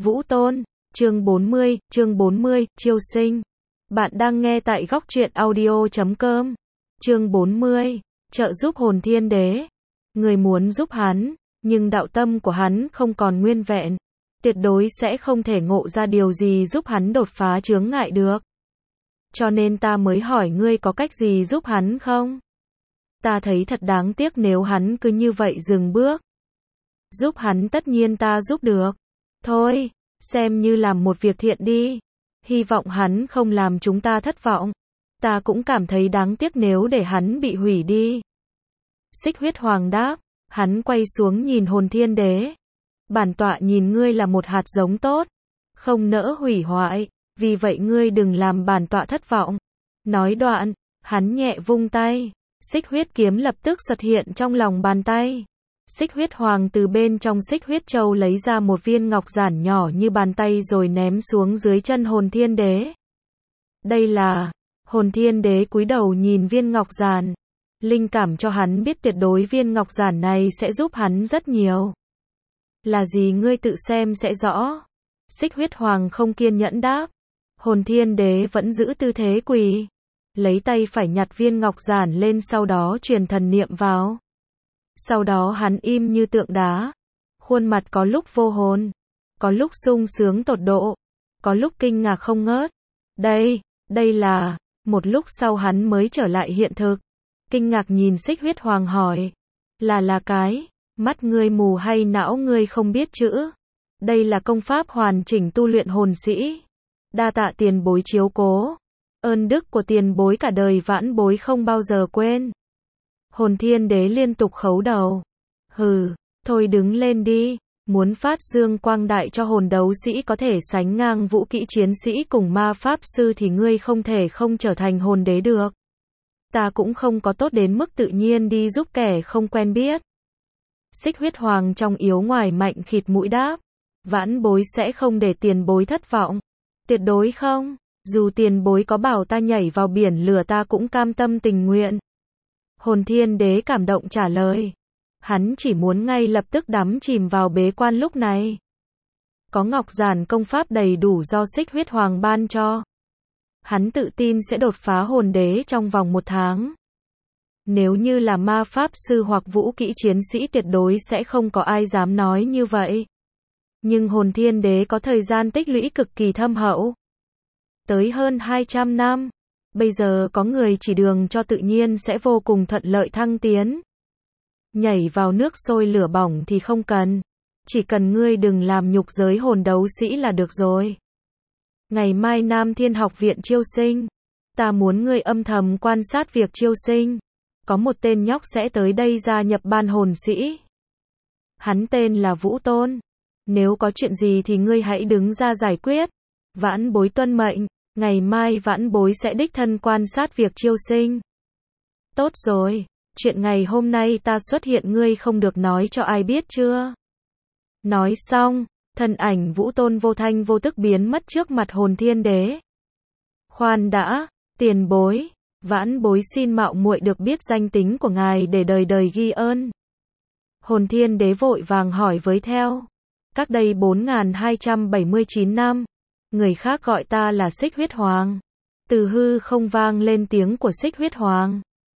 Vũ Tôn, chương 40, chiêu sinh. Bạn đang nghe tại góc truyện audio.com. Chương 40, trợ giúp hồn thiên đế. Người muốn giúp hắn, nhưng đạo tâm của hắn không còn nguyên vẹn, tuyệt đối sẽ không thể ngộ ra điều gì giúp hắn đột phá chướng ngại được. Cho nên ta mới hỏi ngươi có cách gì giúp hắn không? Ta thấy thật đáng tiếc nếu hắn cứ như vậy dừng bước. Giúp hắn tất nhiên ta giúp được. Thôi, xem như làm một việc thiện đi. Hy vọng hắn không làm chúng ta thất vọng. Ta cũng cảm thấy đáng tiếc nếu để hắn bị hủy đi. Xích huyết hoàng đáp, hắn quay xuống nhìn hồn thiên đế. Bản tọa nhìn ngươi là một hạt giống tốt, không nỡ hủy hoại, vì vậy ngươi đừng làm bản tọa thất vọng. Nói đoạn, hắn nhẹ vung tay, xích huyết kiếm lập tức xuất hiện trong lòng bàn tay. Xích huyết hoàng từ bên trong xích huyết châu lấy ra một viên ngọc giản nhỏ như bàn tay rồi ném xuống dưới chân hồn thiên đế. Đây là, hồn thiên đế cúi đầu nhìn viên ngọc giản. Linh cảm cho hắn biết tuyệt đối viên ngọc giản này sẽ giúp hắn rất nhiều. Là gì ngươi tự xem sẽ rõ. Xích huyết hoàng không kiên nhẫn đáp. Hồn thiên đế vẫn giữ tư thế quỳ. Lấy tay phải nhặt viên ngọc giản lên sau đó truyền thần niệm vào. Sau đó hắn im như tượng đá. Khuôn mặt có lúc vô hồn, có lúc sung sướng tột độ, có lúc kinh ngạc không ngớt. Đây là, một lúc sau hắn mới trở lại hiện thực. Kinh ngạc nhìn xích huyết hoàng hỏi. Là cái, mắt ngươi mù hay não ngươi không biết chữ? Đây là công pháp hoàn chỉnh tu luyện hồn sĩ. Đa tạ tiền bối chiếu cố. Ơn đức của tiền bối cả đời vãn bối không bao giờ quên. Hồn thiên đế liên tục khấu đầu. Hừ, thôi đứng lên đi. Muốn phát dương quang đại cho hồn đấu sĩ có thể sánh ngang vũ kỹ chiến sĩ cùng ma pháp sư thì ngươi không thể không trở thành hồn đế được. Ta cũng không có tốt đến mức tự nhiên đi giúp kẻ không quen biết. Xích huyết hoàng trong yếu ngoài mạnh khịt mũi đáp. Vãn bối sẽ không để tiền bối thất vọng. Tuyệt đối không, dù tiền bối có bảo ta nhảy vào biển lửa ta cũng cam tâm tình nguyện. Hồn thiên đế cảm động trả lời. Hắn chỉ muốn ngay lập tức đắm chìm vào bế quan lúc này. Có ngọc giản công pháp đầy đủ do xích huyết hoàng ban cho. Hắn tự tin sẽ đột phá hồn đế trong vòng 1 tháng. Nếu như là ma pháp sư hoặc vũ kỹ chiến sĩ tuyệt đối sẽ không có ai dám nói như vậy. Nhưng hồn thiên đế có thời gian tích lũy cực kỳ thâm hậu. Tới hơn 200 năm. Bây giờ có người chỉ đường cho tự nhiên sẽ vô cùng thuận lợi thăng tiến. Nhảy vào nước sôi lửa bỏng thì không cần. Chỉ cần ngươi đừng làm nhục giới hồn đấu sĩ là được rồi. Ngày mai Nam Thiên Học viện chiêu sinh. Ta muốn ngươi âm thầm quan sát việc chiêu sinh. Có một tên nhóc sẽ tới đây gia nhập ban hồn sĩ. Hắn tên là Vũ Tôn. Nếu có chuyện gì thì ngươi hãy đứng ra giải quyết. Vãn bối tuân mệnh. Ngày mai vãn bối sẽ đích thân quan sát việc chiêu sinh. Tốt rồi. Chuyện ngày hôm nay ta xuất hiện ngươi không được nói cho ai biết chưa? Nói xong, thân ảnh Vũ Tôn vô thanh vô tức biến mất trước mặt hồn thiên đế. Khoan đã, tiền bối, vãn bối xin mạo muội được biết danh tính của ngài để đời đời ghi ơn. Hồn thiên đế vội vàng hỏi với theo. Cách đây 4279 năm, người khác gọi ta là xích huyết hoàng. Từ hư không vang lên tiếng của xích huyết hoàng.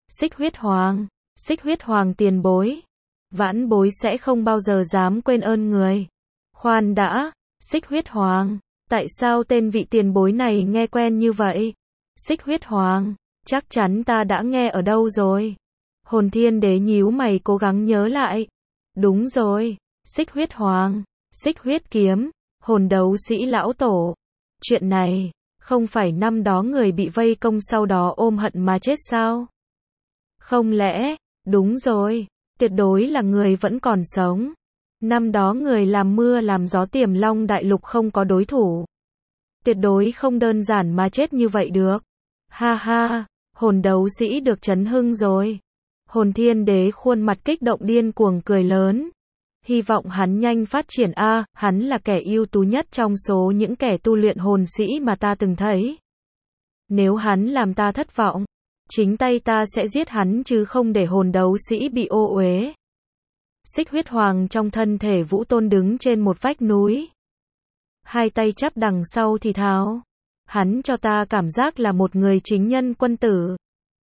Xích huyết hoàng tiền bối. Vãn bối sẽ không bao giờ dám quên ơn người. Khoan đã, xích huyết hoàng, tại sao tên vị tiền bối này nghe quen như vậy? Xích huyết hoàng, chắc chắn ta đã nghe ở đâu rồi. Hồn thiên đế nhíu mày cố gắng nhớ lại. Đúng rồi, xích huyết hoàng, xích huyết kiếm, hồn đấu sĩ lão tổ. Chuyện này, không phải năm đó người bị vây công sau đó ôm hận mà chết sao? Không lẽ, đúng rồi, tuyệt đối là người vẫn còn sống. Năm đó người làm mưa làm gió Tiềm Long đại lục không có đối thủ. Tuyệt đối không đơn giản mà chết như vậy được. Ha ha, hồn đấu sĩ được chấn hưng rồi. Hồn thiên đế khuôn mặt kích động điên cuồng cười lớn. Hy vọng hắn nhanh phát triển hắn là kẻ ưu tú nhất trong số những kẻ tu luyện hồn sĩ mà ta từng thấy. Nếu hắn làm ta thất vọng, chính tay ta sẽ giết hắn chứ không để hồn đấu sĩ bị ô uế. Xích huyết hoàng trong thân thể Vũ Tôn đứng trên một vách núi. hai tay chắp đằng sau thì thào. Hắn cho ta cảm giác là một người chính nhân quân tử.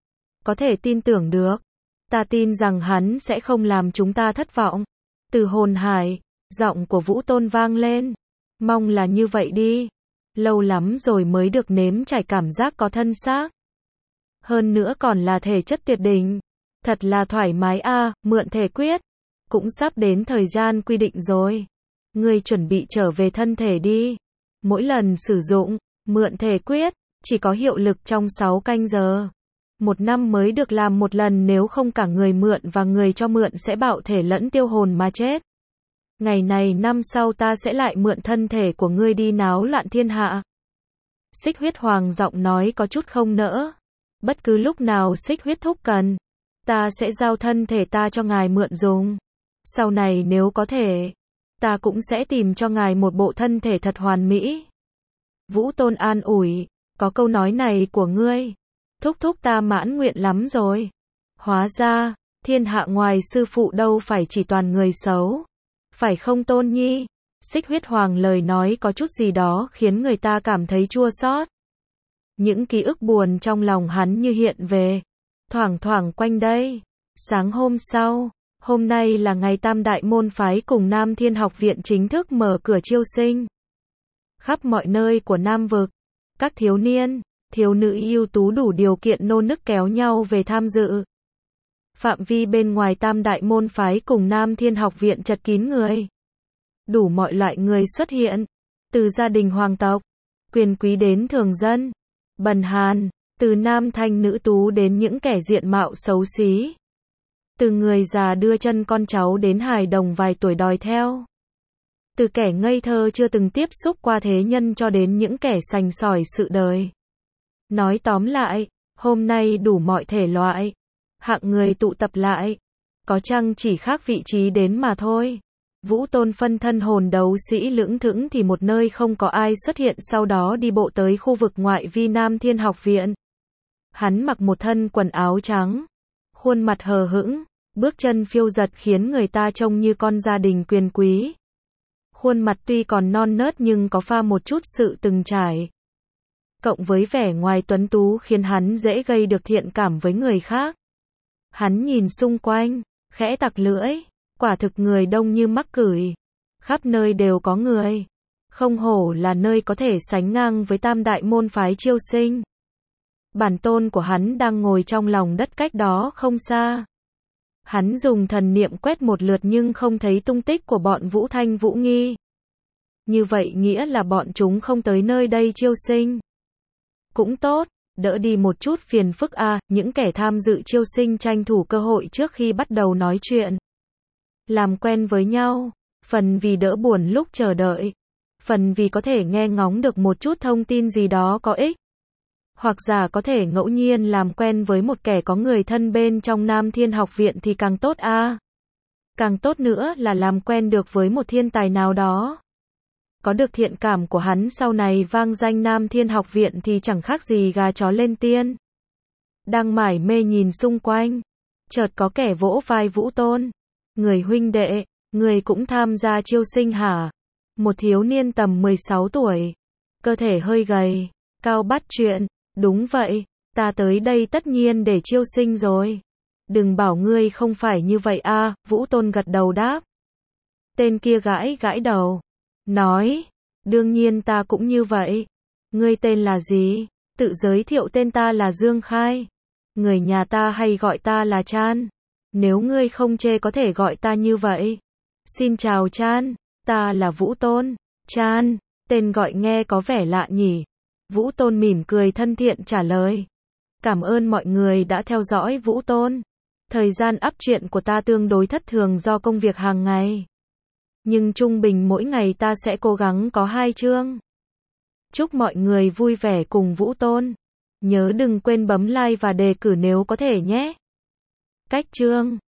Có thể tin tưởng được. Ta tin rằng hắn sẽ không làm chúng ta thất vọng. Từ hồn hải, giọng của Vũ Tôn vang lên. Mong là như vậy đi. Lâu lắm rồi mới được nếm trải cảm giác có thân xác. Hơn nữa còn là thể chất tuyệt đỉnh. Thật là thoải mái a, mượn thể quyết. Cũng sắp đến thời gian quy định rồi. Ngươi chuẩn bị trở về thân thể đi. Mỗi lần sử dụng, mượn thể quyết, chỉ có hiệu lực trong 6 canh giờ. 1 năm mới được làm một lần, nếu không cả người mượn và người cho mượn sẽ bạo thể lẫn tiêu hồn mà chết. Ngày này năm sau ta sẽ lại mượn thân thể của ngươi đi náo loạn thiên hạ. Xích Huyết Hoàng giọng nói có chút không nỡ. Bất cứ lúc nào Xích Huyết thúc cần, ta sẽ giao thân thể ta cho ngài mượn dùng. Sau này nếu có thể, ta cũng sẽ tìm cho ngài một bộ thân thể thật hoàn mỹ. Vũ Tôn an ủi, có câu nói này của ngươi, thúc thúc ta mãn nguyện lắm rồi. Hóa ra, thiên hạ ngoài sư phụ đâu phải chỉ toàn người xấu. Phải không Tôn Nhi? Xích Huyết Hoàng lời nói có chút gì đó khiến người ta cảm thấy chua xót. Những ký ức buồn trong lòng hắn như hiện về, thoảng thoảng quanh đây. Sáng hôm sau, hôm nay là ngày Tam Đại môn phái cùng Nam Thiên Học viện chính thức mở cửa chiêu sinh. Khắp mọi nơi của Nam vực, các thiếu niên, thiếu nữ ưu tú đủ điều kiện nô nức kéo nhau về tham dự. Phạm vi bên ngoài Tam Đại môn phái cùng Nam Thiên Học viện chật kín người. Đủ mọi loại người xuất hiện, từ gia đình hoàng tộc, quyền quý đến thường dân, bần hàn, từ nam thanh nữ tú đến những kẻ diện mạo xấu xí. Từ người già đưa chân con cháu đến hài đồng vài tuổi đòi theo. Từ kẻ ngây thơ chưa từng tiếp xúc qua thế nhân cho đến những kẻ sành sỏi sự đời. Nói tóm lại, hôm nay đủ mọi thể loại, hạng người tụ tập lại. Có chăng chỉ khác vị trí đến mà thôi. Vũ Tôn phân thân hồn đấu sĩ lững thững thì một nơi không có ai xuất hiện, sau đó đi bộ tới khu vực ngoại vi Nam Thiên Học viện. Hắn mặc một thân quần áo trắng, khuôn mặt hờ hững, bước chân phiêu dật khiến người ta trông như con gia đình quyền quý. Khuôn mặt tuy còn non nớt nhưng có pha một chút sự từng trải. Cộng với vẻ ngoài tuấn tú khiến hắn dễ gây được thiện cảm với người khác. Hắn nhìn xung quanh, khẽ tặc lưỡi, quả thực người đông như mắc cửi. Khắp nơi đều có người. Không hổ là nơi có thể sánh ngang với Tam Đại môn phái chiêu sinh. Bản tôn của hắn đang ngồi trong lòng đất cách đó không xa. Hắn dùng thần niệm quét một lượt nhưng không thấy tung tích của bọn Vũ Thanh Vũ Nghi. Như vậy nghĩa là bọn chúng không tới nơi đây chiêu sinh. Cũng tốt, đỡ đi một chút phiền phức a, những kẻ tham dự chiêu sinh tranh thủ cơ hội trước khi bắt đầu nói chuyện. Làm quen với nhau, phần vì đỡ buồn lúc chờ đợi, phần vì có thể nghe ngóng được một chút thông tin gì đó có ích. Hoặc giả có thể ngẫu nhiên làm quen với một kẻ có người thân bên trong Nam Thiên Học viện thì càng tốt a. Càng tốt nữa là làm quen được với một thiên tài nào đó. Có được thiện cảm của hắn sau này vang danh Nam Thiên Học viện thì chẳng khác gì gà chó lên tiên. Đang mải mê nhìn xung quanh, chợt có kẻ vỗ vai Vũ Tôn. Người huynh đệ, người cũng tham gia chiêu sinh hả? Một thiếu niên tầm 16 tuổi, cơ thể hơi gầy, cao bắt chuyện. Đúng vậy, ta tới đây tất nhiên để chiêu sinh rồi. Đừng bảo ngươi không phải như vậy a, Vũ Tôn gật đầu đáp. Tên kia gãi gãi đầu, nói, đương nhiên ta cũng như vậy. Ngươi tên là gì? Tự giới thiệu, tên ta là Dương Khai. Người nhà ta hay gọi ta là Chan. Nếu ngươi không chê có thể gọi ta như vậy. Xin chào Chan, ta là Vũ Tôn. Chan, tên gọi nghe có vẻ lạ nhỉ? Vũ Tôn mỉm cười thân thiện trả lời. Cảm ơn mọi người đã theo dõi Vũ Tôn. Thời gian up truyện của ta tương đối thất thường do công việc hàng ngày. Nhưng trung bình mỗi ngày ta sẽ cố gắng có 2 chương. Chúc mọi người vui vẻ cùng Vũ Tôn. Nhớ đừng quên bấm like và đề cử nếu có thể nhé. Cách chương